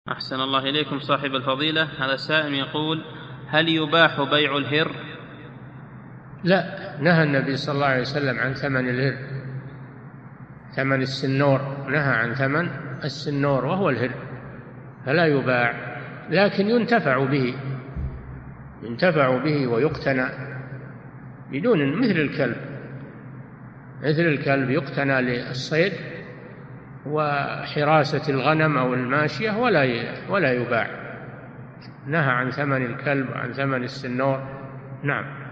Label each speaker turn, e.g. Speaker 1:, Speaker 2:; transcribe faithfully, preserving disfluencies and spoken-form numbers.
Speaker 1: أحسن الله إليكم صاحب الفضيلة. هذا سائل يقول: هل يباح بيع الهر؟
Speaker 2: لا، نهى النبي صلى الله عليه وسلم عن ثمن الهر، ثمن السنور، نهى عن ثمن السنور وهو الهر، فلا يباع، لكن ينتفع به، ينتفع به ويقتنى بدون، مثل الكلب، مثل الكلب يقتنى للصيد وحراسة الغنم أو الماشية ولا ولا يباع. نهى عن ثمن الكلب وعن ثمن السنور. نعم.